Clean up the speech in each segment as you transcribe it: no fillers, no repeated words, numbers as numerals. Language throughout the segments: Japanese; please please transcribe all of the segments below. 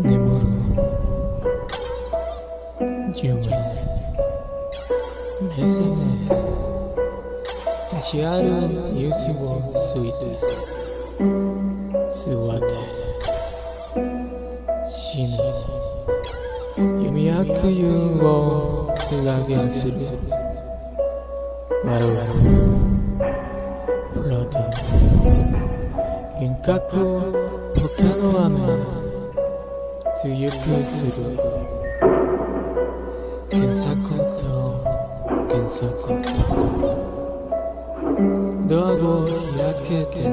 眠る夢目覚め立ちある夕日を過いて座って死ぬ弓矢く湯をつがげんする笑うフロート幻覚を他の雨強くする検索と検索とドアを開けて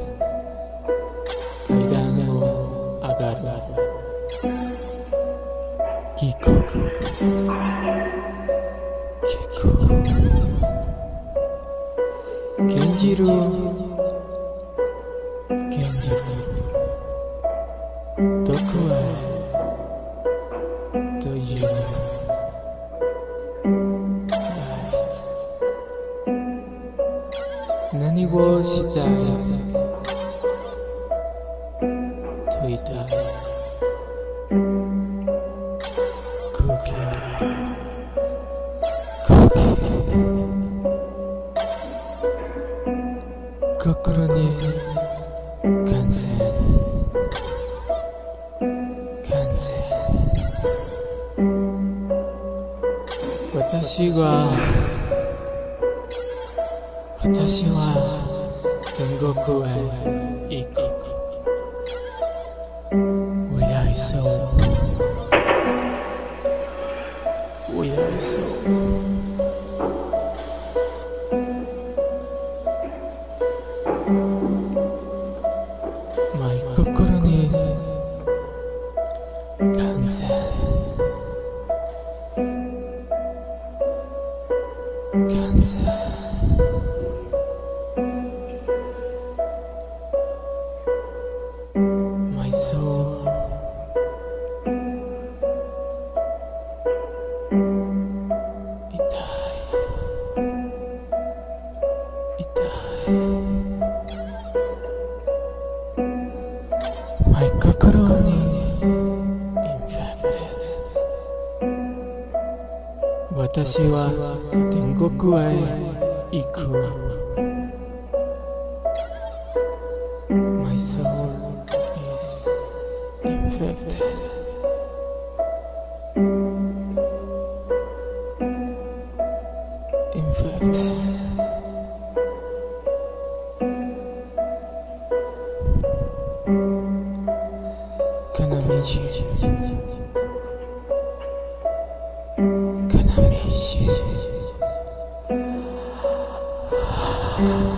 階段を上がる帰国献じるどこへという何をしたいと言った空気心に完成私は天国へ行く Without soul Without soul心に完成My soul痛いMy 心に infected 私は天国へ行くMy soul is infected悲しい